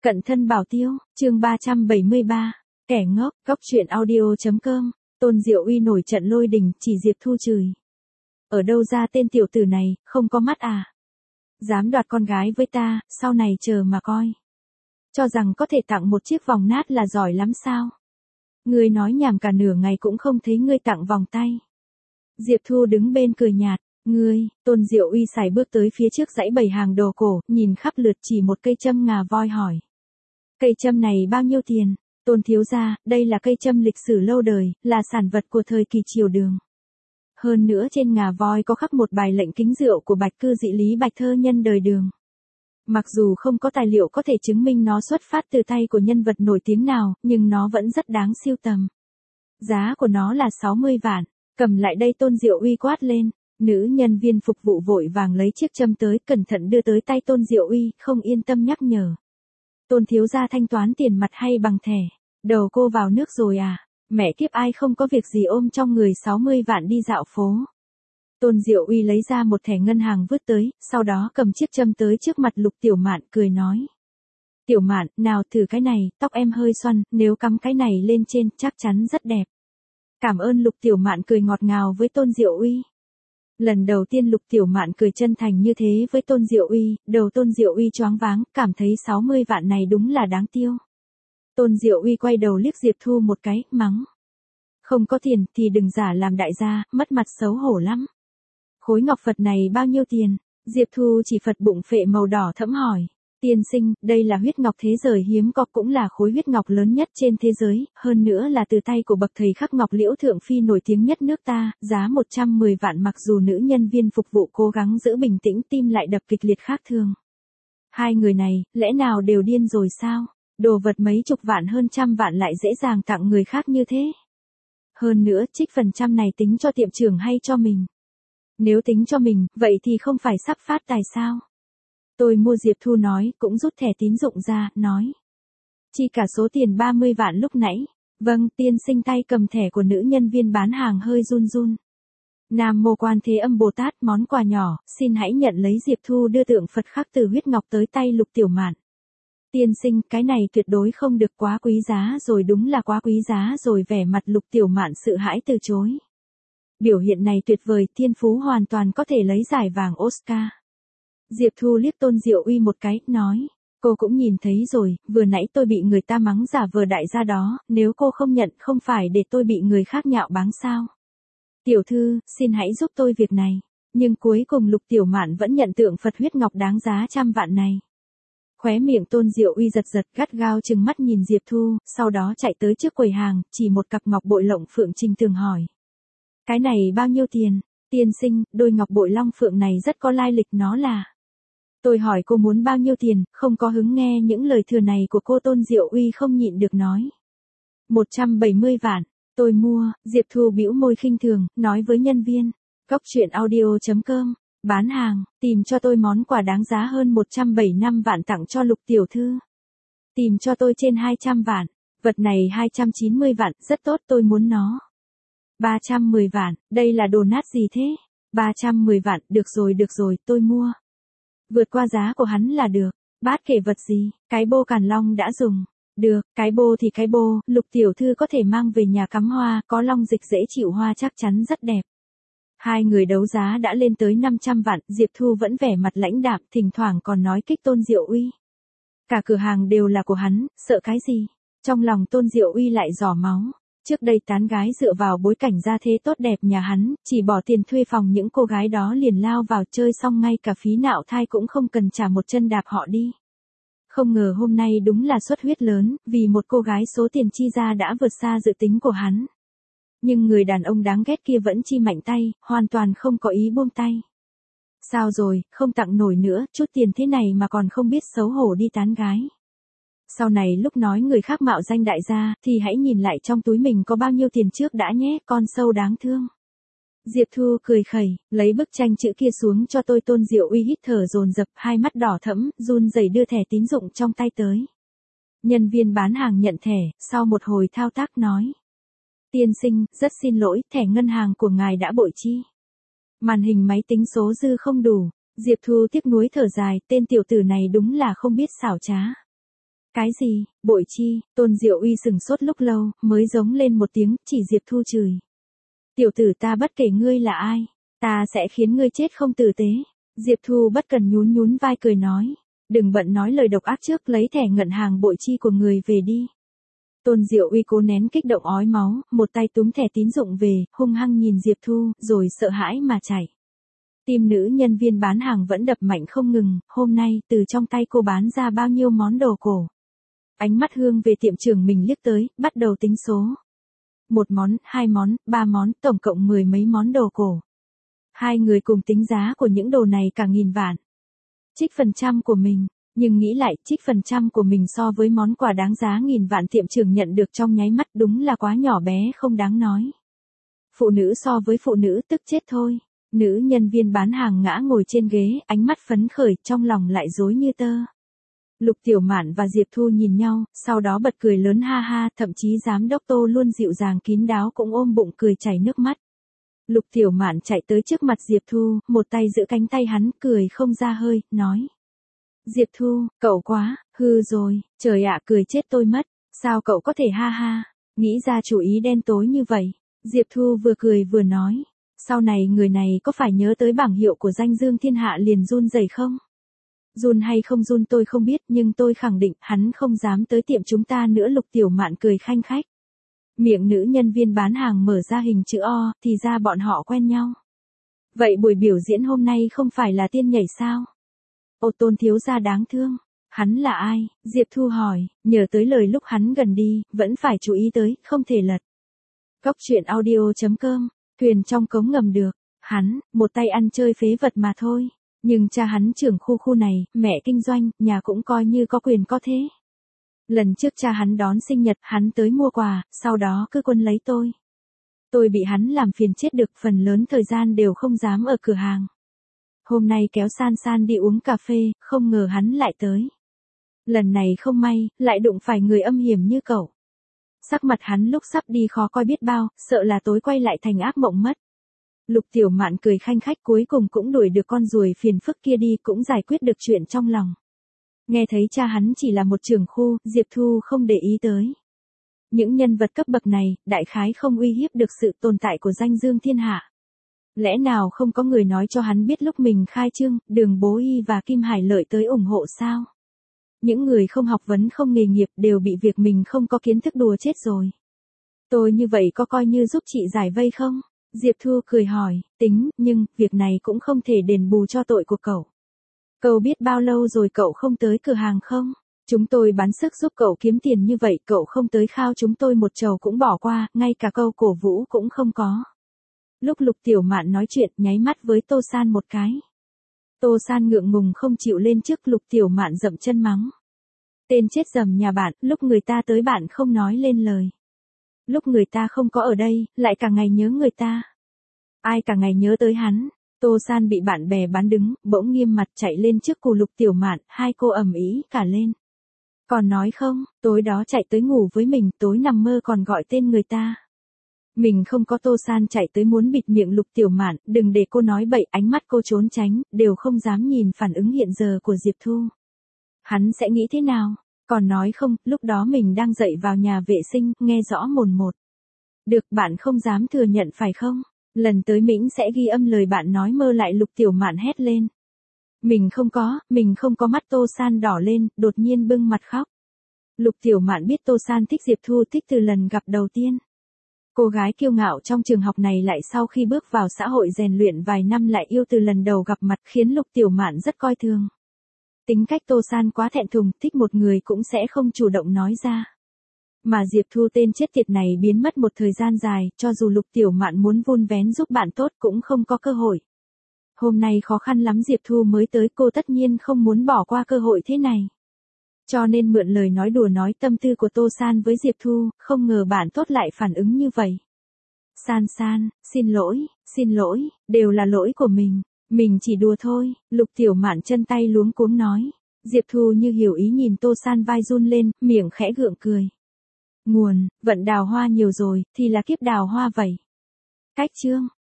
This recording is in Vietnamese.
Cận thân bảo tiêu, chương 373, kẻ ngốc, góc truyện audio.com, Tôn Diệu Uy nổi trận lôi đình, chỉ Diệp Thu chửi. Ở đâu ra tên tiểu tử này, không có mắt à? Dám đoạt con gái với ta, sau này chờ mà coi. Cho rằng có thể tặng một chiếc vòng nát là giỏi lắm sao? Ngươi nói nhảm cả nửa ngày cũng không thấy ngươi tặng vòng tay. Diệp Thu đứng bên cười nhạt. Ngươi, Tôn Diệu Uy sải bước tới phía trước dãy bày hàng đồ cổ, nhìn khắp lượt chỉ một cây châm ngà voi hỏi. Cây châm này bao nhiêu tiền? Tôn thiếu gia, đây là cây châm lịch sử lâu đời, là sản vật của thời kỳ triều Đường. Hơn nữa trên ngà voi có khắc một bài lệnh kính rượu của Bạch Cư Dị Lý Bạch Thơ nhân đời Đường. Mặc dù không có tài liệu có thể chứng minh nó xuất phát từ tay của nhân vật nổi tiếng nào, nhưng nó vẫn rất đáng sưu tầm. Giá của nó là 60 vạn, cầm lại đây. Tôn Diệu Uy quát lên. Nữ nhân viên phục vụ vội vàng lấy chiếc châm tới, cẩn thận đưa tới tay Tôn Diệu Uy, không yên tâm nhắc nhở. Tôn thiếu gia thanh toán tiền mặt hay bằng thẻ? Đầu cô vào nước rồi à? Mẹ kiếp, ai không có việc gì ôm trong người 60 vạn đi dạo phố. Tôn Diệu Uy lấy ra một thẻ ngân hàng vứt tới, sau đó cầm chiếc châm tới trước mặt Lục Tiểu Mạn cười nói. Tiểu Mạn, nào thử cái này, tóc em hơi xoăn, nếu cắm cái này lên trên chắc chắn rất đẹp. Cảm ơn. Lục Tiểu Mạn cười ngọt ngào với Tôn Diệu Uy. Lần đầu tiên Lục Tiểu Mạn cười chân thành như thế với Tôn Diệu Uy, đầu Tôn Diệu Uy choáng váng, cảm thấy 60 vạn này đúng là đáng tiêu. Tôn Diệu Uy quay đầu liếc Diệp Thu một cái, mắng. Không có tiền thì đừng giả làm đại gia, mất mặt xấu hổ lắm. Khối ngọc Phật này bao nhiêu tiền? Diệp Thu chỉ Phật bụng phệ màu đỏ thẫm hỏi. Tiên sinh, đây là huyết ngọc thế giới hiếm có, cũng là khối huyết ngọc lớn nhất trên thế giới, hơn nữa là từ tay của bậc thầy khắc ngọc Liễu Thượng Phi nổi tiếng nhất nước ta, giá 110 vạn. Mặc dù nữ nhân viên phục vụ cố gắng giữ bình tĩnh, tim lại đập kịch liệt khác thường. Hai người này, lẽ nào đều điên rồi sao? Đồ vật mấy chục vạn hơn trăm vạn lại dễ dàng tặng người khác như thế. Hơn nữa, trích phần trăm này tính cho tiệm trưởng hay cho mình? Nếu tính cho mình, vậy thì không phải sắp phát tài sao? Tôi mua. Diệp Thu nói, cũng rút thẻ tín dụng ra, nói. Chi cả số tiền 30 vạn lúc nãy. Vâng, tiên sinh. Tay cầm thẻ của nữ nhân viên bán hàng hơi run run. Nam Mô Quan Thế Âm Bồ Tát, món quà nhỏ, xin hãy nhận lấy. Diệp Thu đưa tượng Phật khắc từ huyết ngọc tới tay Lục Tiểu Mạn. Tiên sinh, cái này tuyệt đối không được, quá quý giá rồi, đúng là quá quý giá rồi. Vẻ mặt Lục Tiểu Mạn sợ hãi từ chối. Biểu hiện này tuyệt vời, thiên phú hoàn toàn có thể lấy giải vàng Oscar. Diệp Thu liếc Tôn Diệu Uy một cái, nói. Cô cũng nhìn thấy rồi, vừa nãy tôi bị người ta mắng giả vờ đại gia đó, nếu cô không nhận không phải để tôi bị người khác nhạo báng sao? Tiểu thư, xin hãy giúp tôi việc này. Nhưng cuối cùng Lục Tiểu Mạn vẫn nhận tượng Phật huyết ngọc đáng giá trăm vạn này. Khóe miệng Tôn Diệu Uy giật giật, gắt gao trừng mắt nhìn Diệp Thu, sau đó chạy tới trước quầy hàng, chỉ một cặp ngọc bội lộng phượng Trình Tường hỏi. Cái này bao nhiêu tiền? Tiên sinh, đôi ngọc bội long phượng này rất có lai lịch, nó là... Tôi hỏi cô muốn bao nhiêu tiền, không có hứng nghe những lời thừa này của cô. Tôn Diệu Uy không nhịn được nói. 170 vạn, tôi mua. Diệp Thu bĩu môi khinh thường, nói với nhân viên. Góc truyện audio.com, bán hàng, tìm cho tôi món quà đáng giá hơn 175 vạn tặng cho Lục tiểu thư. Tìm cho tôi trên 200 vạn, vật này 290 vạn, rất tốt, tôi muốn nó. 310 vạn, đây là đồ nát gì thế? 310 vạn, được rồi, tôi mua. Vượt qua giá của hắn là được. Bát kể vật gì, cái bô Càn Long đã dùng. Được, cái bô thì cái bô, Lục tiểu thư có thể mang về nhà cắm hoa, có long dịch dễ chịu, hoa chắc chắn rất đẹp. Hai người đấu giá đã lên tới 500 vạn, Diệp Thu vẫn vẻ mặt lãnh đạm, thỉnh thoảng còn nói kích Tôn Diệu Uy. Cả cửa hàng đều là của hắn, sợ cái gì? Trong lòng Tôn Diệu Uy lại giỏ máu. Trước đây tán gái dựa vào bối cảnh gia thế tốt đẹp nhà hắn, chỉ bỏ tiền thuê phòng những cô gái đó liền lao vào chơi, xong ngay cả phí nạo thai cũng không cần trả, một chân đạp họ đi. Không ngờ hôm nay đúng là xuất huyết lớn, vì một cô gái số tiền chi ra đã vượt xa dự tính của hắn. Nhưng người đàn ông đáng ghét kia vẫn chi mạnh tay, hoàn toàn không có ý buông tay. Sao rồi, không tặng nổi nữa, chút tiền thế này mà còn không biết xấu hổ đi tán gái. Sau này lúc nói người khác mạo danh đại gia, thì hãy nhìn lại trong túi mình có bao nhiêu tiền trước đã nhé, con sâu đáng thương. Diệp Thu cười khẩy, lấy bức tranh chữ kia xuống cho tôi. Tôn Diệu Uy hít thở dồn dập, hai mắt đỏ thẫm, run rẩy đưa thẻ tín dụng trong tay tới. Nhân viên bán hàng nhận thẻ, sau một hồi thao tác nói. Tiên sinh, rất xin lỗi, thẻ ngân hàng của ngài đã bội chi. Màn hình máy tính số dư không đủ. Diệp Thu tiếc nuối thở dài, tên tiểu tử này đúng là không biết xảo trá. Cái gì, bội chi, Tôn Diệu Uy sừng sốt lúc lâu, mới giống lên một tiếng, chỉ Diệp Thu chửi. Tiểu tử ta bất kể ngươi là ai, ta sẽ khiến ngươi chết không tử tế. Diệp Thu bất cần nhún nhún vai cười nói. Đừng bận nói lời độc ác trước, lấy thẻ ngân hàng bội chi của người về đi. Tôn Diệu Uy cố nén kích động ói máu, một tay túm thẻ tín dụng về, hung hăng nhìn Diệp Thu, rồi sợ hãi mà chạy. Tim nữ nhân viên bán hàng vẫn đập mạnh không ngừng, hôm nay từ trong tay cô bán ra bao nhiêu món đồ cổ. Ánh mắt Hương về tiệm trưởng mình liếc tới, bắt đầu tính số. 1 món, 2 món, 3 món, tổng cộng 10 mấy món đồ cổ. Hai người cùng tính giá của những đồ này cả 1000 vạn. Trích phần trăm của mình, nhưng nghĩ lại, trích phần trăm của mình so với món quà đáng giá 1000 vạn tiệm trưởng nhận được trong nháy mắt đúng là quá nhỏ bé không đáng nói. Phụ nữ so với phụ nữ tức chết thôi. Nữ nhân viên bán hàng ngã ngồi trên ghế, ánh mắt phấn khởi, trong lòng lại rối như tơ. Lục Tiểu Mạn và Diệp Thu nhìn nhau, sau đó bật cười lớn ha ha, thậm chí giám đốc Tô luôn dịu dàng kín đáo cũng ôm bụng cười chảy nước mắt. Lục Tiểu Mạn chạy tới trước mặt Diệp Thu, một tay giữ cánh tay hắn, cười không ra hơi, nói. Diệp Thu, cậu quá, hư rồi, trời ạ cười chết tôi mất, sao cậu có thể ha ha, nghĩ ra chủ ý đen tối như vậy. Diệp Thu vừa cười vừa nói, sau này người này có phải nhớ tới bảng hiệu của danh dương thiên hạ liền run rẩy không? Run hay không run tôi không biết, nhưng tôi khẳng định hắn không dám tới tiệm chúng ta nữa. Lục Tiểu Mạn cười khanh khách. Miệng nữ nhân viên bán hàng mở ra hình chữ O, thì ra bọn họ quen nhau. Vậy buổi biểu diễn hôm nay không phải là tiên nhảy sao? Ô Tôn thiếu gia đáng thương. Hắn là ai? Diệp Thu hỏi, nhớ tới lời lúc hắn gần đi, vẫn phải chú ý tới, không thể lật. Góc truyện audio.com, thuyền trong cống ngầm được. Hắn, một tay ăn chơi phế vật mà thôi. Nhưng cha hắn trưởng khu này, mẹ kinh doanh, nhà cũng coi như có quyền có thế. Lần trước cha hắn đón sinh nhật, hắn tới mua quà, sau đó cứ quân lấy tôi. Tôi bị hắn làm phiền chết được, phần lớn thời gian đều không dám ở cửa hàng. Hôm nay kéo San San đi uống cà phê, không ngờ hắn lại tới. Lần này không may, lại đụng phải người âm hiểm như cậu. Sắc mặt hắn lúc sắp đi khó coi biết bao, sợ là tối quay lại thành ác mộng mất. Lục Tiểu Mạn cười khanh khách, cuối cùng cũng đuổi được con ruồi phiền phức kia đi, cũng giải quyết được chuyện trong lòng. Nghe thấy cha hắn chỉ là một trưởng khu, Diệp Thu không để ý tới. Những nhân vật cấp bậc này, đại khái không uy hiếp được sự tồn tại của danh dương thiên hạ. Lẽ nào không có người nói cho hắn biết lúc mình khai trương, Đường Bố Y và Kim Hải Lợi tới ủng hộ sao? Những người không học vấn không nghề nghiệp đều bị việc mình không có kiến thức đùa chết rồi. Tôi như vậy có coi như giúp chị giải vây không? Diệp Thu cười hỏi, tính, nhưng, việc này cũng không thể đền bù cho tội của cậu. Cậu biết bao lâu rồi cậu không tới cửa hàng không? Chúng tôi bán sức giúp cậu kiếm tiền như vậy, cậu không tới khao chúng tôi một trầu cũng bỏ qua, ngay cả câu cổ vũ cũng không có. Lúc Lục Tiểu Mạn nói chuyện, nháy mắt với Tô San một cái. Tô San ngượng ngùng không chịu lên trước, Lục Tiểu Mạn dậm chân mắng. Tên chết dầm nhà bạn, lúc người ta tới bạn không nói lên lời. Lúc người ta không có ở đây, lại cả ngày nhớ người ta. Ai cả ngày nhớ tới hắn? Tô San bị bạn bè bán đứng, bỗng nghiêm mặt chạy lên trước cù Lục Tiểu Mạn, hai cô ầm ĩ cả lên. Còn nói không, tối đó chạy tới ngủ với mình, tối nằm mơ còn gọi tên người ta. Mình không có. Tô San chạy tới muốn bịt miệng Lục Tiểu Mạn, đừng để cô nói bậy, ánh mắt cô trốn tránh, đều không dám nhìn phản ứng hiện giờ của Diệp Thu. Hắn sẽ nghĩ thế nào? Còn nói không, lúc đó mình đang dậy vào nhà vệ sinh, nghe rõ mồn một. Được, bạn không dám thừa nhận phải không? Lần tới Mĩnh sẽ ghi âm lời bạn nói mơ lại. Lục Tiểu Mạn hét lên. Mình không có. Mắt Tô San đỏ lên, đột nhiên bưng mặt khóc. Lục Tiểu Mạn biết Tô San thích Diệp Thu, thích từ lần gặp đầu tiên. Cô gái kiêu ngạo trong trường học này lại sau khi bước vào xã hội rèn luyện vài năm lại yêu từ lần đầu gặp mặt, khiến Lục Tiểu Mạn rất coi thường. Tính cách Tô San quá thẹn thùng, thích một người cũng sẽ không chủ động nói ra. Mà Diệp Thu tên chết tiệt này biến mất một thời gian dài, cho dù Lục Tiểu Mạn muốn vun vén giúp bạn tốt cũng không có cơ hội. Hôm nay khó khăn lắm Diệp Thu mới tới, cô tất nhiên không muốn bỏ qua cơ hội thế này. Cho nên mượn lời nói đùa nói tâm tư của Tô San với Diệp Thu, không ngờ bạn tốt lại phản ứng như vậy. San San, xin lỗi, đều là lỗi của mình chỉ đùa thôi. Lục Tiểu Mạn chân tay luống cuống nói. Diệp Thu như hiểu ý nhìn Tô San vai run lên, miệng khẽ gượng cười. Nguồn, vận đào hoa nhiều rồi, thì là kiếp đào hoa vậy. Cách chương.